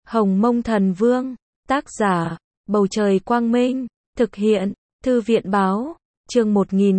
Hồng Mông Thần Vương, tác giả, Bầu Trời Quang Minh, thực hiện, Thư viện Báo, chương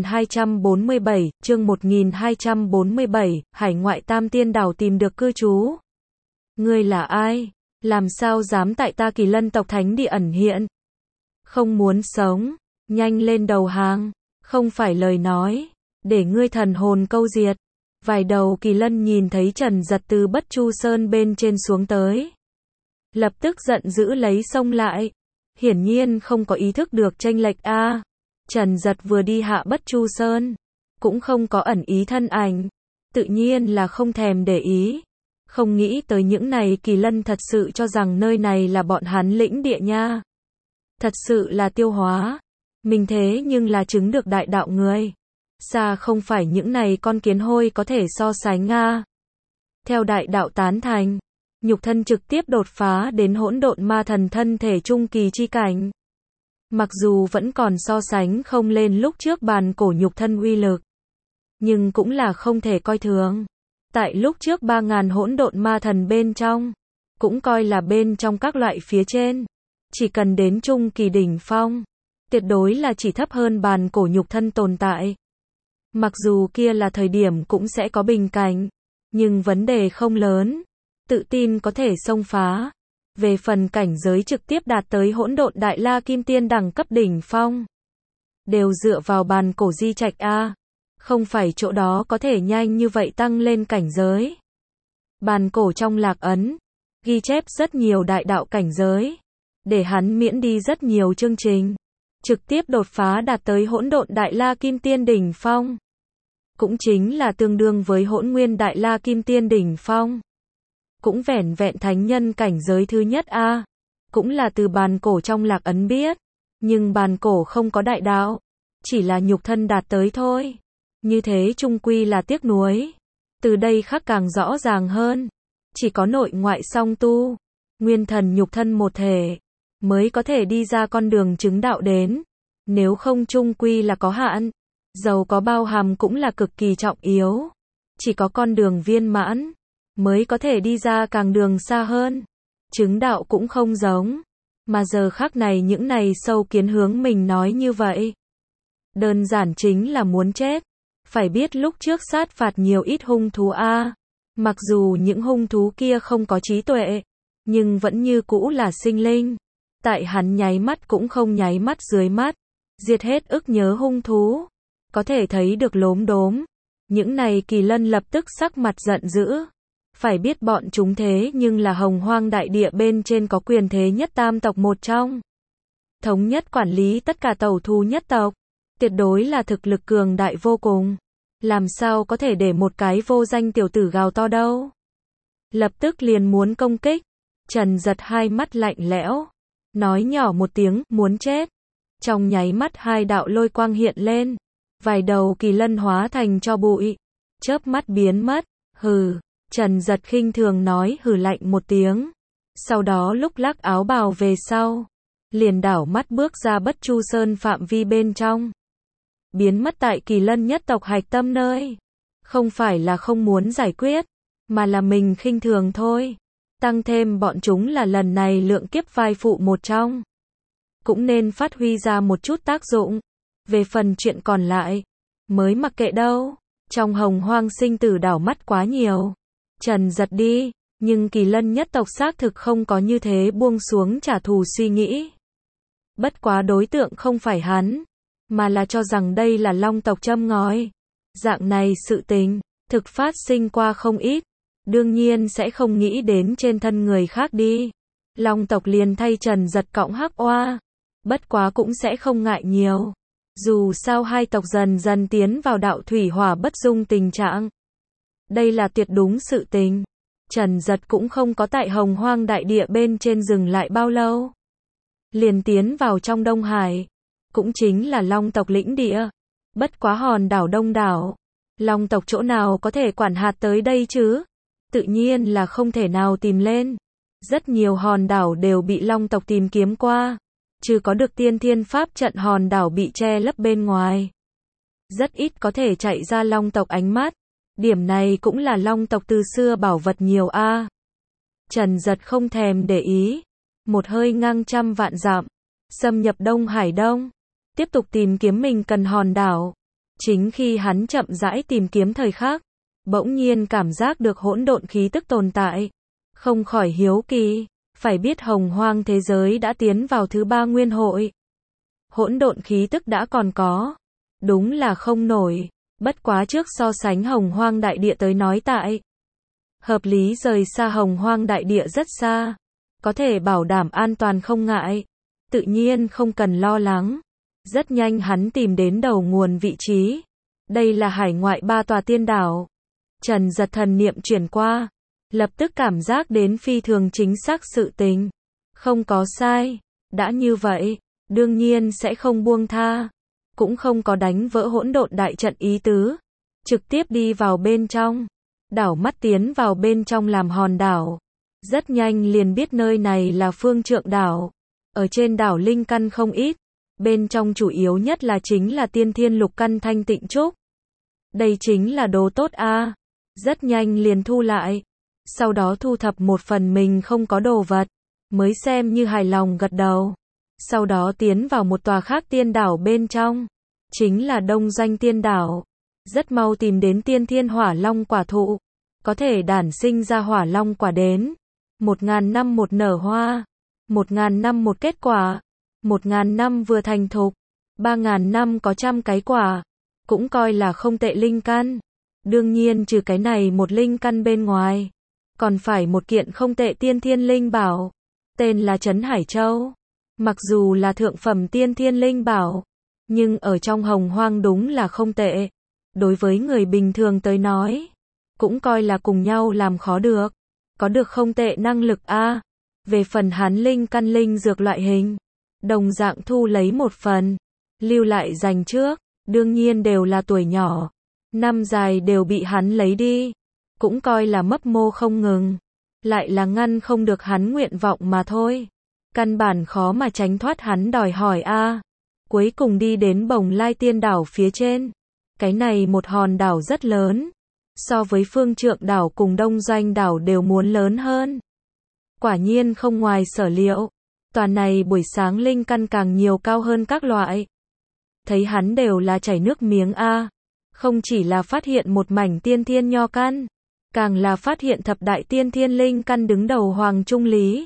1247, Hải ngoại Tam Tiên Đảo tìm được cư trú. Ngươi là ai? Làm sao dám tại ta Kỳ Lân tộc thánh địa ẩn hiện? Không muốn sống, nhanh lên đầu hàng, không phải lời nói, để ngươi thần hồn câu diệt. Vài đầu Kỳ Lân nhìn thấy Trần Giật từ Bất Chu Sơn bên trên xuống tới, lập tức giận dữ lấy xông lại, hiển nhiên không có ý thức được chênh lệch a. Trần Giật vừa đi hạ Bất Chu Sơn, cũng không có ẩn ý thân ảnh, tự nhiên là không thèm để ý, không nghĩ tới những này Kỳ Lân thật sự cho rằng nơi này là bọn hắn lĩnh địa nha. Thật sự là tiêu hóa, mình thế nhưng là chứng được đại đạo người, xa không phải những này con kiến hôi có thể so sánh a. Theo đại đạo tán thành, nhục thân trực tiếp đột phá đến hỗn độn ma thần thân thể trung kỳ chi cảnh. Mặc dù vẫn còn so sánh không lên lúc trước bàn cổ nhục thân uy lực, nhưng cũng là không thể coi thường. Tại lúc trước 3000 hỗn độn ma thần bên trong, cũng coi là bên trong các loại phía trên, chỉ cần đến trung kỳ đỉnh phong, tuyệt đối là chỉ thấp hơn bàn cổ nhục thân tồn tại. Mặc dù kia là thời điểm cũng sẽ có bình cảnh, nhưng vấn đề không lớn, tự tin có thể xông phá. Về phần cảnh giới trực tiếp đạt tới hỗn độn đại la kim tiên đẳng cấp đỉnh phong, đều dựa vào bàn cổ di trạch a, không phải chỗ đó có thể nhanh như vậy tăng lên cảnh giới. Bàn cổ trong lạc ấn, ghi chép rất nhiều đại đạo cảnh giới, để hắn miễn đi rất nhiều chương trình, trực tiếp đột phá đạt tới hỗn độn đại la kim tiên đỉnh phong. Cũng chính là tương đương với hỗn nguyên đại la kim tiên đỉnh phong. Cũng vẻn vẹn thánh nhân cảnh giới thứ nhất a, cũng là từ bàn cổ trong lạc ấn biết, nhưng bàn cổ không có đại đạo, chỉ là nhục thân đạt tới thôi. Như thế chung quy là tiếc nuối. Từ đây khắc càng rõ ràng hơn, chỉ có nội ngoại song tu, nguyên thần nhục thân một thể, mới có thể đi ra con đường chứng đạo đến, nếu không chung quy là có hạn. Giàu có bao hàm cũng là cực kỳ trọng yếu, chỉ có con đường viên mãn, mới có thể đi ra càng đường xa hơn. Chứng đạo cũng không giống, mà giờ khắc này những này sâu kiến hướng mình nói như vậy. Đơn giản chính là muốn chết. Phải biết lúc trước sát phạt nhiều ít hung thú a, mặc dù những hung thú kia không có trí tuệ, nhưng vẫn như cũ là sinh linh. Tại hắn nháy mắt cũng không nháy mắt dưới mắt, diệt hết ức nhớ hung thú, có thể thấy được lốm đốm. Những này Kỳ Lân lập tức sắc mặt giận dữ. Phải biết bọn chúng thế nhưng là hồng hoang đại địa bên trên có quyền thế nhất tam tộc một trong. Thống nhất quản lý tất cả tẩu thú nhất tộc, tuyệt đối là thực lực cường đại vô cùng. Làm sao có thể để một cái vô danh tiểu tử gào to đâu. Lập tức liền muốn công kích. Trần Giật hai mắt lạnh lẽo, nói nhỏ một tiếng, muốn chết. Trong nháy mắt hai đạo lôi quang hiện lên, vài đầu Kỳ Lân hóa thành tro bụi, chớp mắt biến mất. Hừ. Trần Giật khinh thường nói hừ lạnh một tiếng, sau đó lúc lắc áo bào về sau, liền đảo mắt bước ra Bất Chu Sơn phạm vi bên trong, biến mất tại Kỳ Lân nhất tộc hạch tâm nơi. Không phải là không muốn giải quyết, mà là mình khinh thường thôi. Tăng thêm bọn chúng là lần này lượng kiếp vai phụ một trong, cũng nên phát huy ra một chút tác dụng. Về phần chuyện còn lại, mới mặc kệ đâu. Trong hồng hoang sinh tử đảo mắt quá nhiều. Trần Giật đi, nhưng Kỳ Lân nhất tộc xác thực không có như thế buông xuống trả thù suy nghĩ. Bất quá đối tượng không phải hắn, mà là cho rằng đây là Long tộc châm ngòi. Dạng này sự tình, thực phát sinh qua không ít, đương nhiên sẽ không nghĩ đến trên thân người khác đi. Long tộc liền thay Trần Giật cõng hắc oa, bất quá cũng sẽ không ngại nhiều. Dù sao hai tộc dần dần tiến vào đạo thủy hỏa bất dung tình trạng. Đây là tuyệt đúng sự tình. Trần Giật cũng không có tại hồng hoang đại địa bên trên dừng lại bao lâu, liền tiến vào trong Đông Hải, cũng chính là Long tộc lĩnh địa. Bất quá hòn đảo đông đảo, Long tộc chỗ nào có thể quản hạt tới đây chứ? Tự nhiên là không thể nào tìm lên. Rất nhiều hòn đảo đều bị Long tộc tìm kiếm qua, trừ có được tiên thiên pháp trận hòn đảo bị che lấp bên ngoài, rất ít có thể chạy ra Long tộc ánh mắt. Điểm này cũng là Long tộc từ xưa bảo vật nhiều a. Trần Giật không thèm để ý, một hơi ngang trăm vạn dặm, xâm nhập Đông Hải Đông, tiếp tục tìm kiếm mình cần hòn đảo. Chính khi hắn chậm rãi tìm kiếm thời khắc, bỗng nhiên cảm giác được hỗn độn khí tức tồn tại, không khỏi hiếu kỳ, phải biết hồng hoang thế giới đã tiến vào thứ 3 nguyên hội. Hỗn độn khí tức đã còn có, đúng là không nổi, bất quá trước so sánh hồng hoang đại địa tới nói tại hợp lý rời xa hồng hoang đại địa rất xa, có thể bảo đảm an toàn không ngại, tự nhiên không cần lo lắng. Rất nhanh hắn tìm đến đầu nguồn vị trí, đây là hải ngoại 3 tòa tiên đảo. Trần Giật thần niệm chuyển qua, lập tức cảm giác đến phi thường chính xác sự tình, không có sai, đã như vậy, đương nhiên sẽ không buông tha, cũng không có đánh vỡ hỗn độn đại trận ý tứ, trực tiếp đi vào bên trong, đảo mắt tiến vào bên trong làm hòn đảo, rất nhanh liền biết nơi này là Phương Trượng đảo, ở trên đảo linh căn không ít, bên trong chủ yếu nhất là chính là tiên thiên lục căn thanh tịnh trúc, đây chính là đồ tốt a, rất nhanh liền thu lại, sau đó thu thập một phần mình không có đồ vật, mới xem như hài lòng gật đầu. Sau đó tiến vào một tòa khác tiên đảo bên trong, chính là Đông Doanh tiên đảo. Rất mau tìm đến tiên thiên hỏa long quả thụ, có thể đản sinh ra hỏa long quả đến 1000 năm một nở hoa, 1000 năm một kết quả, 1000 năm vừa thành thục, 3000 năm có 100 cái quả, cũng coi là không tệ linh căn. Đương nhiên trừ cái này một linh căn bên ngoài, còn phải một kiện không tệ tiên thiên linh bảo, tên là Trấn Hải Châu. Mặc dù là thượng phẩm tiên thiên linh bảo, nhưng ở trong hồng hoang đúng là không tệ. Đối với người bình thường tới nói, cũng coi là cùng nhau làm khó được. Có được không tệ năng lực a. Về phần hắn linh căn linh dược loại hình, đồng dạng thu lấy một phần, lưu lại dành trước, đương nhiên đều là tuổi nhỏ. Năm dài đều bị hắn lấy đi, cũng coi là mấp mô không ngừng. Lại là ngăn không được hắn nguyện vọng mà thôi. Căn bản khó mà tránh thoát hắn đòi hỏi a. Cuối cùng đi đến Bồng Lai tiên đảo phía trên. Cái này một hòn đảo rất lớn, so với Phương Trượng đảo cùng Đông Doanh đảo đều muốn lớn hơn. Quả nhiên không ngoài sở liệu, tòa này buổi sáng linh căn càng nhiều cao hơn các loại. Thấy hắn đều là chảy nước miếng a, không chỉ là phát hiện một mảnh tiên thiên nho căn, càng là phát hiện thập đại tiên thiên linh căn đứng đầu Hoàng Trung Lý.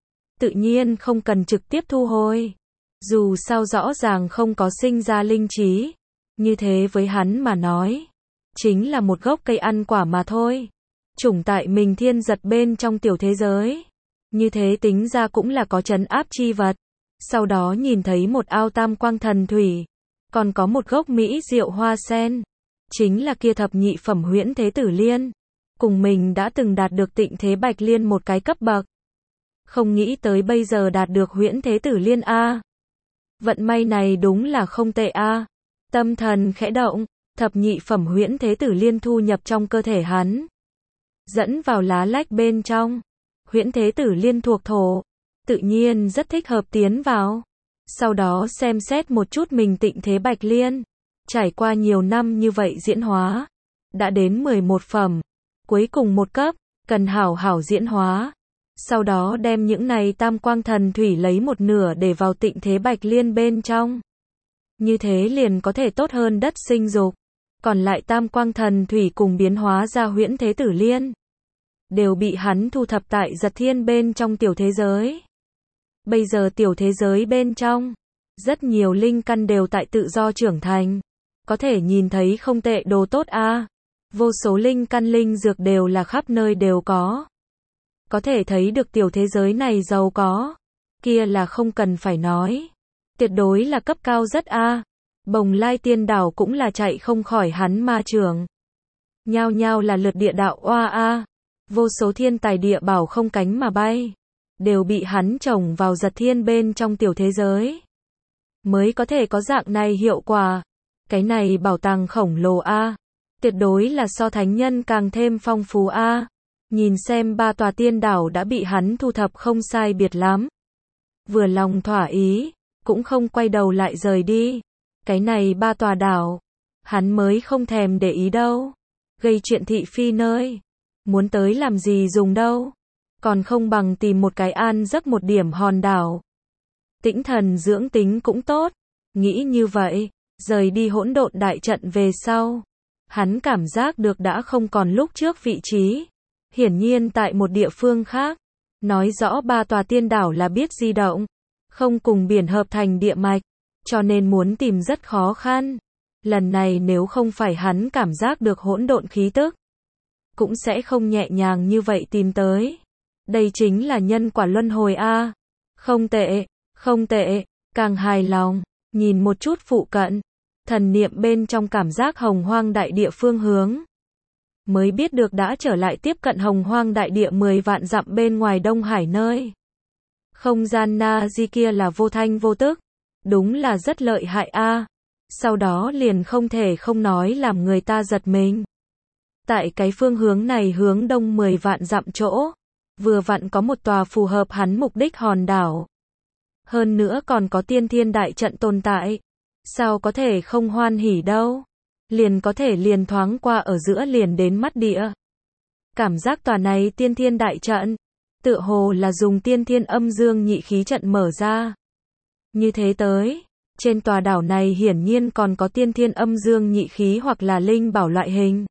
Tự nhiên không cần trực tiếp thu hồi, dù sao rõ ràng không có sinh ra linh trí. Như thế với hắn mà nói, chính là một gốc cây ăn quả mà thôi. Chủng tại mình thiên giật bên trong tiểu thế giới. Như thế tính ra cũng là có trấn áp chi vật. Sau đó nhìn thấy một ao tam quang thần thủy. Còn có một gốc mỹ diệu hoa sen. Chính là kia thập nhị phẩm huyễn thế tử liên. Cùng mình đã từng đạt được tịnh thế bạch liên một cái cấp bậc. Không nghĩ tới bây giờ đạt được huyễn thế tử liên a. Vận may này đúng là không tệ a. Tâm thần khẽ động, thập nhị phẩm huyễn thế tử liên thu nhập trong cơ thể hắn. Dẫn vào lá lách bên trong. Huyễn thế tử liên thuộc thổ, tự nhiên rất thích hợp tiến vào. Sau đó xem xét một chút mình tịnh thế bạch liên. Trải qua nhiều năm như vậy diễn hóa, đã đến 11 phẩm, cuối cùng một cấp, cần hảo hảo diễn hóa. Sau đó đem những này tam quang thần thủy lấy một nửa để vào tịnh thế bạch liên bên trong. Như thế liền có thể tốt hơn đất sinh dục. Còn lại tam quang thần thủy cùng biến hóa ra huyễn thế tử liên, đều bị hắn thu thập tại giật thiên bên trong tiểu thế giới. Bây giờ tiểu thế giới bên trong, rất nhiều linh căn đều tại tự do trưởng thành. Có thể nhìn thấy không tệ đồ tốt a. Vô số linh căn linh dược đều là khắp nơi đều có. Có thể thấy được tiểu thế giới này giàu có. Kia là không cần phải nói. Tuyệt đối là cấp cao rất a. Bồng Lai tiên đảo cũng là chạy không khỏi hắn ma trưởng. Nhao nhao là lượt địa đạo oa a. Vô số thiên tài địa bảo không cánh mà bay, đều bị hắn trồng vào giật thiên bên trong tiểu thế giới. Mới có thể có dạng này hiệu quả. Cái này bảo tàng khổng lồ a. Tuyệt đối là so thánh nhân càng thêm phong phú a. Nhìn xem 3 tòa tiên đảo đã bị hắn thu thập không sai biệt lắm. Vừa lòng thỏa ý, cũng không quay đầu lại rời đi. Cái này 3 tòa đảo, hắn mới không thèm để ý đâu. Gây chuyện thị phi nơi. Muốn tới làm gì dùng đâu. còn không bằng tìm một cái an giấc một điểm hòn đảo. Tĩnh thần dưỡng tính cũng tốt. Nghĩ như vậy, rời đi hỗn độn đại trận về sau. Hắn cảm giác được đã không còn lúc trước vị trí. Hiển nhiên tại một địa phương khác. Nói rõ 3 tòa tiên đảo là biết di động. Không cùng biển hợp thành địa mạch. Cho nên muốn tìm rất khó khăn. Lần này nếu không phải hắn cảm giác được hỗn độn khí tức, cũng sẽ không nhẹ nhàng như vậy tìm tới. Đây chính là nhân quả luân hồi a. Không tệ, không tệ, càng hài lòng, nhìn một chút phụ cận, thần niệm bên trong cảm giác hồng hoang đại địa phương hướng. Mới biết được đã trở lại tiếp cận hồng hoang đại địa 10 vạn dặm bên ngoài Đông Hải nơi. Không gian na di kia là vô thanh vô tức, đúng là rất lợi hại a. Sau đó liền không thể không nói làm người ta giật mình. Tại cái phương hướng này hướng đông 10 vạn dặm chỗ, vừa vặn có một tòa phù hợp hắn mục đích hòn đảo. Hơn nữa còn có tiên thiên đại trận tồn tại. Sao có thể không hoan hỉ đâu. Liền có thể liền thoáng qua ở giữa liền đến mắt địa. Cảm giác tòa này tiên thiên đại trận, tựa hồ là dùng tiên thiên âm dương nhị khí trận mở ra. Như thế tới, trên tòa đảo này hiển nhiên còn có tiên thiên âm dương nhị khí hoặc là linh bảo loại hình.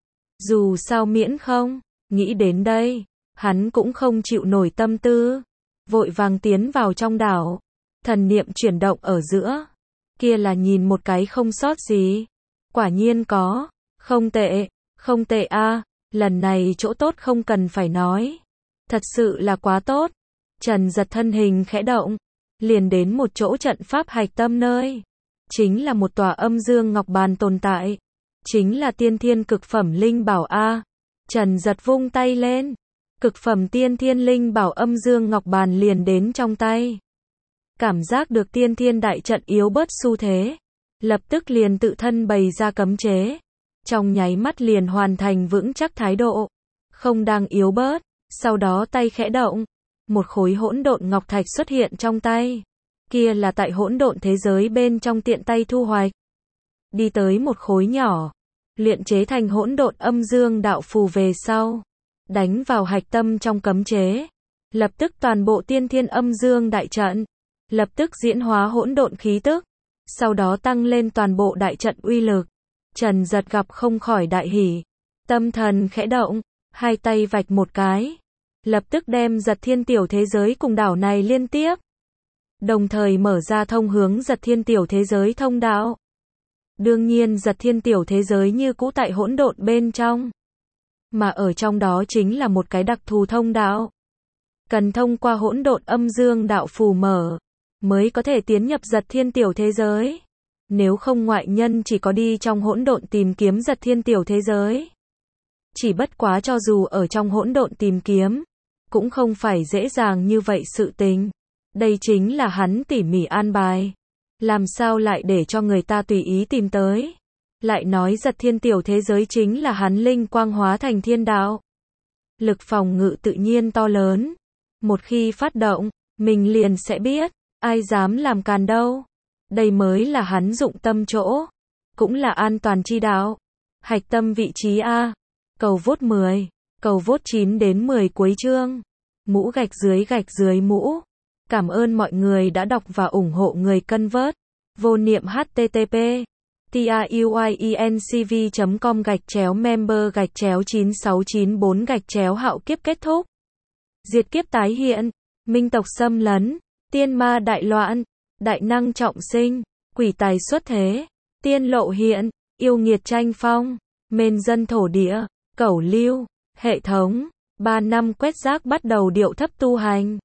Dù sao miễn không, nghĩ đến đây, hắn cũng không chịu nổi tâm tư. Vội vàng tiến vào trong đảo. Thần niệm chuyển động ở giữa. Kia là nhìn một cái không sót gì. Quả nhiên có. Không tệ, không tệ a. Lần này chỗ tốt không cần phải nói. Thật sự là quá tốt. Trần Giật thân hình khẽ động. Liền đến một chỗ trận pháp hạch tâm nơi. Chính là một tòa âm dương ngọc bàn tồn tại. Chính là tiên thiên cực phẩm linh bảo a. Trần Giật vung tay lên. Cực phẩm tiên thiên linh bảo âm dương ngọc bàn liền đến trong tay. Cảm giác được tiên thiên đại trận yếu bớt xu thế. Lập tức liền tự thân bày ra cấm chế. Trong nháy mắt liền hoàn thành vững chắc thái độ. Không đang yếu bớt. Sau đó tay khẽ động. Một khối hỗn độn ngọc thạch xuất hiện trong tay. Kia là tại hỗn độn thế giới bên trong tiện tay thu hoạch. Đi tới một khối nhỏ. Luyện chế thành hỗn độn âm dương đạo phù về sau. Đánh vào hạch tâm trong cấm chế. Lập tức toàn bộ tiên thiên âm dương đại trận. Lập tức diễn hóa hỗn độn khí tức. Sau đó tăng lên toàn bộ đại trận uy lực. Trần Giật gặp không khỏi đại hỉ. Tâm thần khẽ động. Hai tay vạch một cái. Lập tức đem Giật Thiên tiểu thế giới cùng đảo này liên tiếp. Đồng thời mở ra thông hướng Giật Thiên tiểu thế giới thông đạo. Đương nhiên Giật Thiên tiểu thế giới như cũ tại hỗn độn bên trong. Mà ở trong đó chính là một cái đặc thù thông đạo. Cần thông qua hỗn độn âm dương đạo phù mở, mới có thể tiến nhập Giật Thiên tiểu thế giới. Nếu không ngoại nhân chỉ có đi trong hỗn độn tìm kiếm Giật Thiên tiểu thế giới. Chỉ bất quá cho dù ở trong hỗn độn tìm kiếm, cũng không phải dễ dàng như vậy sự tình. Đây chính là hắn tỉ mỉ an bài. Làm sao lại để cho người ta tùy ý tìm tới. Lại nói Giật Thiên tiểu thế giới chính là hắn linh quang hóa thành thiên đạo. Lực phòng ngự tự nhiên to lớn. Một khi phát động, mình liền sẽ biết, ai dám làm càn đâu. Đây mới là hắn dụng tâm chỗ. Cũng là an toàn chi đạo. Hạch tâm vị trí A. Cầu vote 10. Cầu vote 9 đến 10 cuối chương. Mũ gạch dưới mũ. Cảm ơn mọi người đã đọc và ủng hộ người cân vớt. Vô niệm http truyencv.com/member/9694 hạo kiếp kết thúc. Diệt kiếp tái hiện. Minh tộc xâm lấn. Tiên ma đại loạn. Đại năng trọng sinh. Quỷ tài xuất thế. Tiên lộ hiện. Yêu nghiệt tranh phong. Mên dân thổ địa. Cẩu lưu. Hệ thống. 3 năm quét rác bắt đầu điệu thấp tu hành.